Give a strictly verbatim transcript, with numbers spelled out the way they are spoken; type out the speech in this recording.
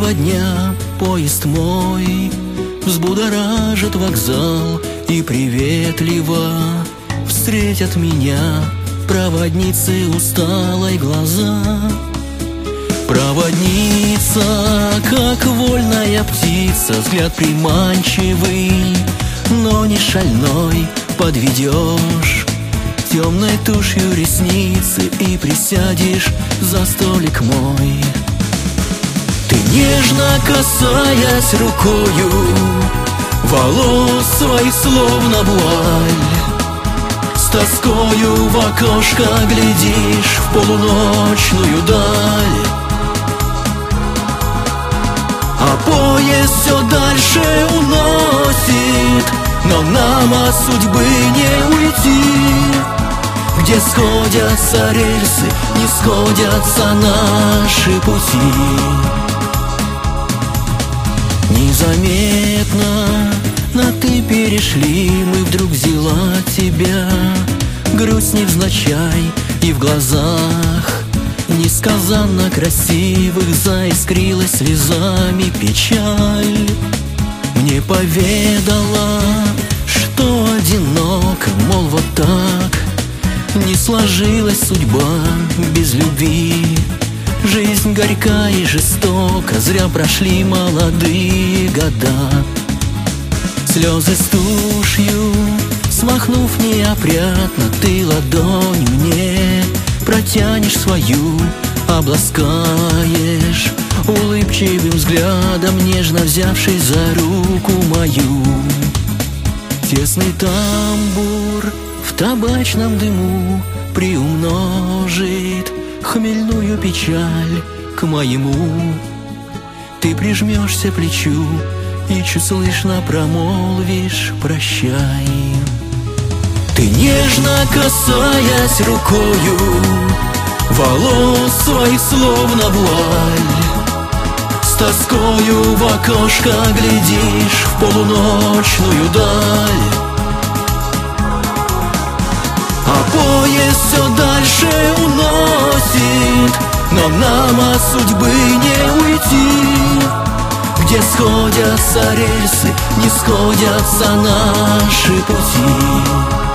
два дня поезд мой взбудоражит вокзал, и приветливо встретят меня проводницы усталой глаза. Проводница, как вольная птица, взгляд приманчивый, но не шальной, подведешь темной тушью ресницы и присядешь за столик мой. Ты, нежно касаясь рукою волос своих, словно вуаль, с тоскою в окошко глядишь в полуночную даль. А поезд все дальше уносит, но нам от судьбы не уйти. Где сходятся рельсы, не сходятся наши пути. Незаметно на «ты» перешли, мы вдруг взяла тебя грусть невзначай, и в глазах несказанно красивых заискрилась слезами печаль. Мне поведала, что одиноко, мол, вот так не сложилась судьба без любви. Жизнь горька и жестока, зря прошли молодые года. Слезы с тушью смахнув неопрятно, ты ладонь мне протянешь свою, обласкаешь улыбчивым взглядом, нежно взявшись за руку мою. Тесный тамбур в табачном дыму приумножит хмельную печаль к моему. Ты прижмешься плечу и чуть слышно промолвишь прощай. Ты, нежно касаясь рукою волос своих, словно вуаль, с тоскою в окошко глядишь в полуночную даль. А поезд все дальше уносит, но нам от судьбы не уйти. Где сходятся рельсы, не сходятся наши пути.